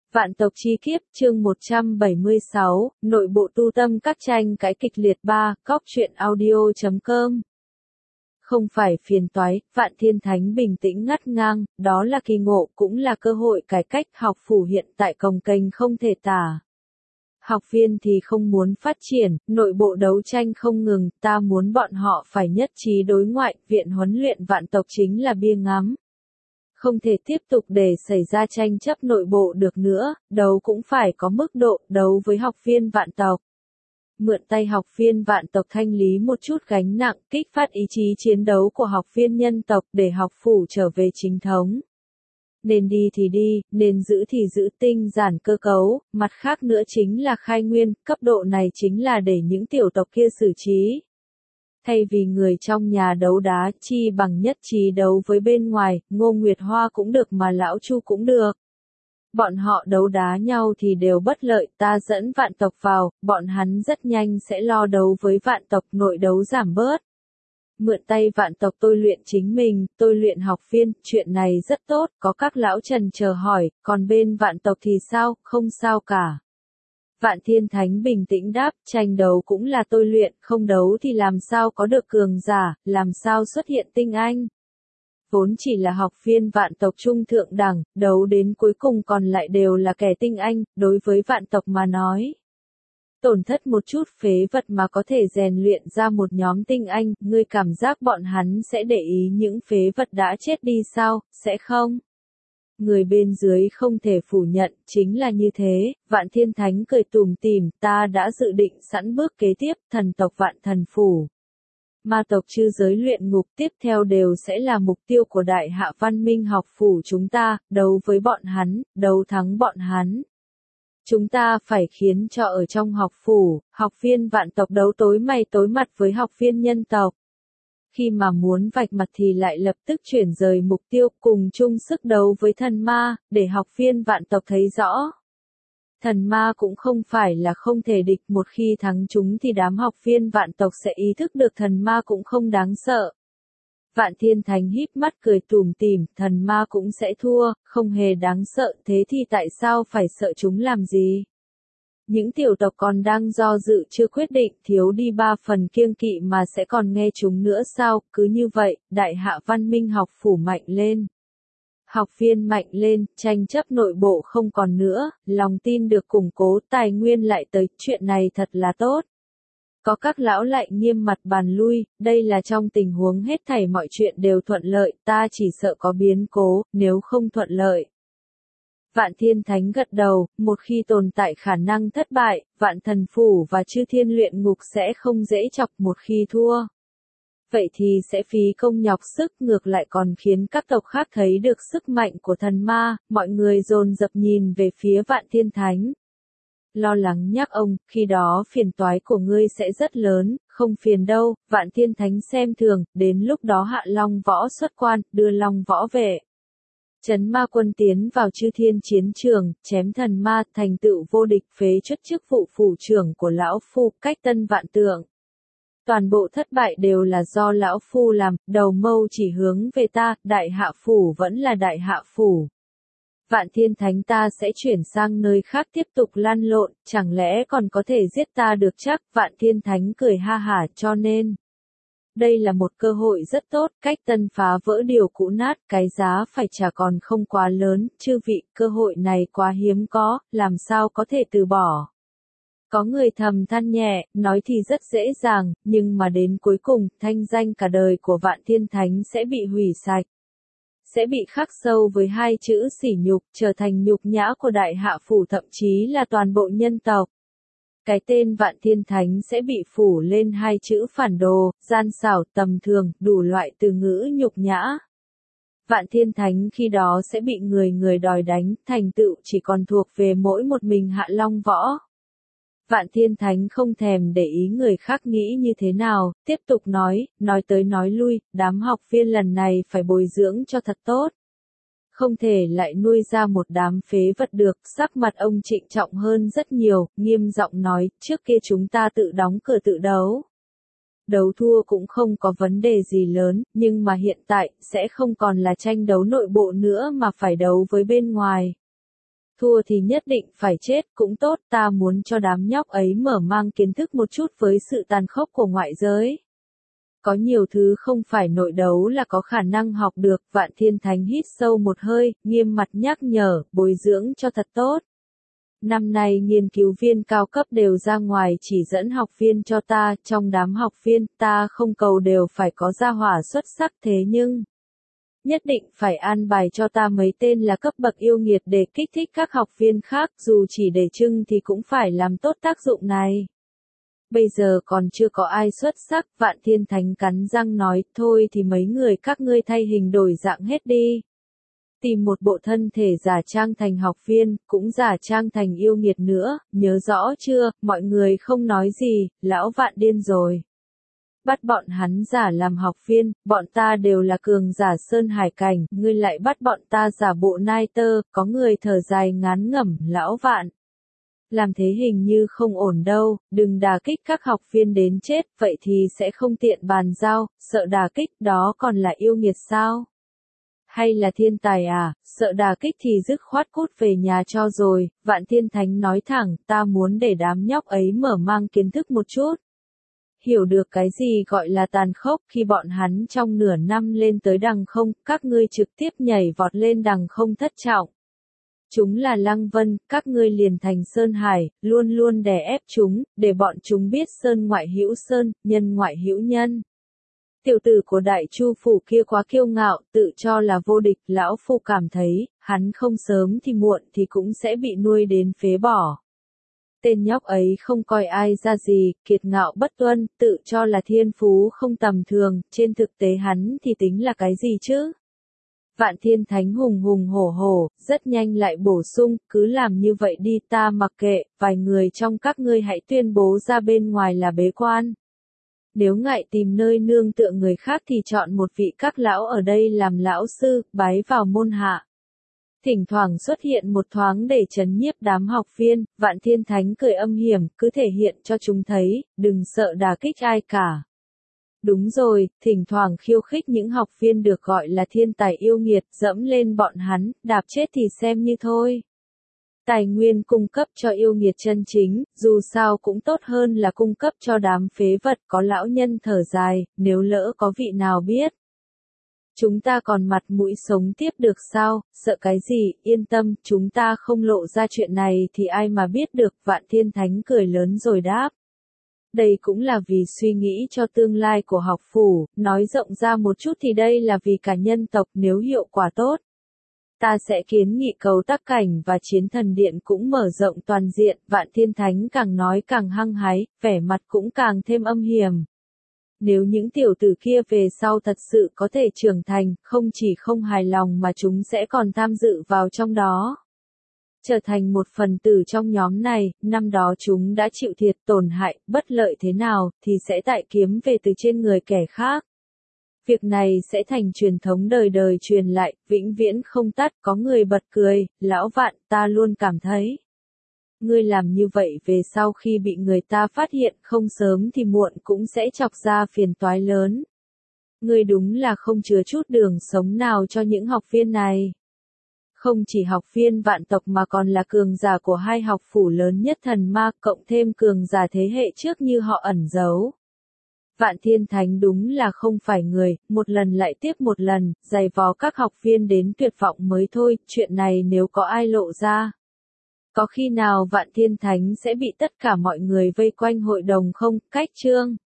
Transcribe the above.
Vạn tộc chi kiếp, chương 176, nội bộ tu tâm các tranh cãi kịch liệt 3, cóc truyện audio.com. Không phải phiền toái, Vạn Thiên Thánh bình tĩnh ngắt ngang, đó là kỳ ngộ, cũng là cơ hội cải cách. Học phủ hiện tại cồng kềnh không thể tả. Học viên thì không muốn phát triển, nội bộ đấu tranh không ngừng, ta muốn bọn họ phải nhất trí đối ngoại, viện huấn luyện vạn tộc chính là bia ngắm. Không thể tiếp tục để xảy ra tranh chấp nội bộ được nữa, đấu cũng phải có mức độ, đấu với học viên vạn tộc. Mượn tay học viên vạn tộc thanh lý một chút gánh nặng, kích phát ý chí chiến đấu của học viên nhân tộc để học phủ trở về chính thống. Nên đi thì đi, nên giữ thì giữ tinh giản cơ cấu, mặt khác nữa chính là khai nguyên, cấp độ này chính là để những tiểu tộc kia xử trí. Thay vì người trong nhà đấu đá, chi bằng nhất trí đấu với bên ngoài, Ngô Nguyệt Hoa cũng được mà Lão Chu cũng được. Bọn họ đấu đá nhau thì đều bất lợi, ta dẫn vạn tộc vào, bọn hắn rất nhanh sẽ lo đấu với vạn tộc, nội đấu giảm bớt. Mượn tay vạn tộc tôi luyện chính mình, tôi luyện học viên, chuyện này rất tốt, có các lão trần chờ hỏi, còn bên vạn tộc thì sao, không sao cả. Vạn Thiên Thánh bình tĩnh đáp, tranh đấu cũng là tôi luyện, không đấu thì làm sao có được cường giả, làm sao xuất hiện tinh anh. Vốn chỉ là học viên vạn tộc trung thượng đẳng, đấu đến cuối cùng còn lại đều là kẻ tinh anh, đối với vạn tộc mà nói. Tổn thất một chút phế vật mà có thể rèn luyện ra một nhóm tinh anh, ngươi cảm giác bọn hắn sẽ để ý những phế vật đã chết đi sao, sẽ không? Người bên dưới không thể phủ nhận, chính là như thế. Vạn Thiên Thánh cười tủm tỉm, ta đã dự định sẵn bước kế tiếp, thần tộc Vạn Thần Phủ. Ma tộc chư giới luyện ngục tiếp theo đều sẽ là mục tiêu của đại hạ văn minh học phủ chúng ta, đấu với bọn hắn, đấu thắng bọn hắn. Chúng ta phải khiến cho ở trong học phủ, học viên vạn tộc đấu tối mày tối mặt với học viên nhân tộc. Khi mà muốn vạch mặt thì lại lập tức chuyển rời mục tiêu cùng chung sức đấu với thần ma, để học viên vạn tộc thấy rõ. Thần ma cũng không phải là không thể địch, một khi thắng chúng thì đám học viên vạn tộc sẽ ý thức được thần ma cũng không đáng sợ. Vạn Thiên Thánh híp mắt cười tủm tỉm, thần ma cũng sẽ thua, không hề đáng sợ, thế thì tại sao phải sợ chúng làm gì? Những tiểu tộc còn đang do dự chưa quyết định, thiếu đi 3 phần kiêng kỵ mà sẽ còn nghe chúng nữa sao? Cứ như vậy, đại hạ văn minh học phủ mạnh lên. Học viên mạnh lên, tranh chấp nội bộ không còn nữa, lòng tin được củng cố, tài nguyên lại tới, chuyện này thật là tốt. Có các lão lại nghiêm mặt bàn lui, đây là trong tình huống hết thảy mọi chuyện đều thuận lợi, ta chỉ sợ có biến cố, nếu không thuận lợi. Vạn Thiên Thánh gật đầu, một khi tồn tại khả năng thất bại, Vạn Thần Phủ và Chư Thiên Luyện Ngục sẽ không dễ chọc, một khi thua. Vậy thì sẽ phí công nhọc sức, ngược lại còn khiến các tộc khác thấy được sức mạnh của thần ma, mọi người dồn dập nhìn về phía Vạn Thiên Thánh. Lo lắng nhắc ông, khi đó phiền toái của ngươi sẽ rất lớn, không phiền đâu, Vạn Thiên Thánh xem thường, đến lúc đó hạ Long Võ xuất quan, đưa Long Võ về. Trấn ma quân tiến vào Chư Thiên chiến trường, chém thần ma, thành tựu vô địch, phế truất chức vụ phủ trưởng của lão phu, cách tân vạn tượng. Toàn bộ thất bại đều là do lão phu làm, đầu mâu chỉ hướng về ta, đại hạ phủ vẫn là đại hạ phủ. Vạn Thiên Thánh ta sẽ chuyển sang nơi khác tiếp tục lăn lộn, chẳng lẽ còn có thể giết ta được chắc? Vạn Thiên Thánh cười ha hả, cho nên đây là một cơ hội rất tốt, cách tân phá vỡ điều cũ nát, cái giá phải trả còn không quá lớn, chư vị, cơ hội này quá hiếm có, làm sao có thể từ bỏ. Có người thầm than nhẹ, nói thì rất dễ dàng, nhưng mà đến cuối cùng, thanh danh cả đời của Vạn Thiên Thánh sẽ bị hủy sạch. Sẽ bị khắc sâu với 2 chữ sỉ nhục, trở thành nhục nhã của đại hạ phủ, thậm chí là toàn bộ nhân tộc. Cái tên Vạn Thiên Thánh sẽ bị phủ lên 2 chữ phản đồ, gian xảo, tầm thường, đủ loại từ ngữ nhục nhã. Vạn Thiên Thánh khi đó sẽ bị người đòi đánh, thành tựu chỉ còn thuộc về mỗi một mình hạ Long Võ. Vạn Thiên Thánh không thèm để ý người khác nghĩ như thế nào, tiếp tục nói tới nói lui, đám học viên lần này phải bồi dưỡng cho thật tốt. Không thể lại nuôi ra một đám phế vật được, sắc mặt ông trịnh trọng hơn rất nhiều, nghiêm giọng nói, trước kia chúng ta tự đóng cửa tự đấu. Đấu thua cũng không có vấn đề gì lớn, nhưng mà hiện tại, sẽ không còn là tranh đấu nội bộ nữa mà phải đấu với bên ngoài. thua thì nhất định phải chết, cũng tốt, ta muốn cho đám nhóc ấy mở mang kiến thức một chút với sự tàn khốc của ngoại giới. Có nhiều thứ không phải nội đấu là có khả năng học được, Vạn Thiên Thánh hít sâu một hơi, nghiêm mặt nhắc nhở, bồi dưỡng cho thật tốt. Năm nay nghiên cứu viên cao cấp đều ra ngoài chỉ dẫn học viên cho ta, trong đám học viên, ta không cầu đều phải có gia hỏa xuất sắc thế nhưng nhất định phải an bài cho ta mấy tên là cấp bậc yêu nghiệt để kích thích các học viên khác, dù chỉ để trưng thì cũng phải làm tốt tác dụng này. Bây giờ còn chưa có ai xuất sắc, Vạn Thiên Thánh cắn răng nói, thôi thì mấy người các ngươi thay hình đổi dạng hết đi. Tìm một bộ thân thể giả trang thành học viên, cũng giả trang thành yêu nghiệt nữa, nhớ rõ chưa, mọi người không nói gì, lão Vạn điên rồi. Bắt bọn hắn giả làm học viên, bọn ta đều là cường giả sơn hải cảnh, ngươi lại bắt bọn ta giả bộ nai tơ, có người thở dài ngán ngẩm, lão Vạn. Làm thế hình như không ổn đâu, đừng đả kích các học viên đến chết, vậy thì sẽ không tiện bàn giao, sợ đả kích đó còn là yêu nghiệt sao? Hay là thiên tài à, sợ đả kích thì dứt khoát cút về nhà cho rồi, Vạn Thiên Thánh nói thẳng, ta muốn để đám nhóc ấy mở mang kiến thức một chút. Hiểu được cái gì gọi là tàn khốc khi bọn hắn trong nửa năm lên tới đằng không, các ngươi trực tiếp nhảy vọt lên đằng không thất trọng. Chúng là Lăng Vân, các ngươi liền thành Sơn Hải, luôn luôn đè ép chúng, để bọn chúng biết Sơn ngoại hữu Sơn, nhân ngoại hữu nhân. Tiểu tử của Đại Chu Phủ kia quá kiêu ngạo, tự cho là vô địch, lão phu cảm thấy, hắn không sớm thì muộn thì cũng sẽ bị nuôi đến phế bỏ. Tên nhóc ấy không coi ai ra gì, kiệt ngạo bất tuân, tự cho là thiên phú không tầm thường, trên thực tế hắn thì tính là cái gì chứ? Vạn Thiên Thánh hùng hùng hổ hổ, rất nhanh lại bổ sung, cứ làm như vậy đi, ta mặc kệ, vài người trong các ngươi hãy tuyên bố ra bên ngoài là bế quan. Nếu ngại tìm nơi nương tựa người khác thì chọn một vị các lão ở đây làm lão sư, bái vào môn hạ. Thỉnh thoảng xuất hiện một thoáng để trấn nhiếp đám học viên, Vạn Thiên Thánh cười âm hiểm, cứ thể hiện cho chúng thấy, đừng sợ đả kích ai cả. Đúng rồi, thỉnh thoảng khiêu khích những học viên được gọi là thiên tài yêu nghiệt, dẫm lên bọn hắn, đạp chết thì xem như thôi. Tài nguyên cung cấp cho yêu nghiệt chân chính, dù sao cũng tốt hơn là cung cấp cho đám phế vật, có lão nhân thở dài, nếu lỡ có vị nào biết. Chúng ta còn mặt mũi sống tiếp được sao, sợ cái gì, yên tâm, chúng ta không lộ ra chuyện này thì ai mà biết được, Vạn Thiên Thánh cười lớn rồi đáp. Đây cũng là vì suy nghĩ cho tương lai của học phủ, nói rộng ra một chút thì đây là vì cả nhân tộc, nếu hiệu quả tốt. Ta sẽ kiến nghị cầu Tắc Cảnh và Chiến Thần Điện cũng mở rộng toàn diện, Vạn Thiên Thánh càng nói càng hăng hái, vẻ mặt cũng càng thêm âm hiểm. Nếu những tiểu tử kia về sau thật sự có thể trưởng thành, không chỉ không hài lòng mà chúng sẽ còn tham dự vào trong đó. Trở thành một phần tử trong nhóm này, năm đó chúng đã chịu thiệt tổn hại, bất lợi thế nào, thì sẽ tại kiếm về từ trên người kẻ khác. Việc này sẽ thành truyền thống đời đời truyền lại, vĩnh viễn không tắt, có người bật cười, lão Vạn, ta luôn cảm thấy. Ngươi làm như vậy về sau khi bị người ta phát hiện không sớm thì muộn cũng sẽ chọc ra phiền toái lớn. Ngươi đúng là không chừa chút đường sống nào cho những học viên này. Không chỉ học viên Vạn tộc mà còn là cường giả của hai học phủ lớn nhất Thần Ma, cộng thêm cường giả thế hệ trước như họ ẩn giấu. Vạn Thiên Thánh đúng là không phải người, một lần lại tiếp một lần, giày vò các học viên đến tuyệt vọng mới thôi, chuyện này nếu có ai lộ ra. Có khi nào Vạn Thiên Thánh sẽ bị tất cả mọi người vây quanh hội đồng không, cách chương.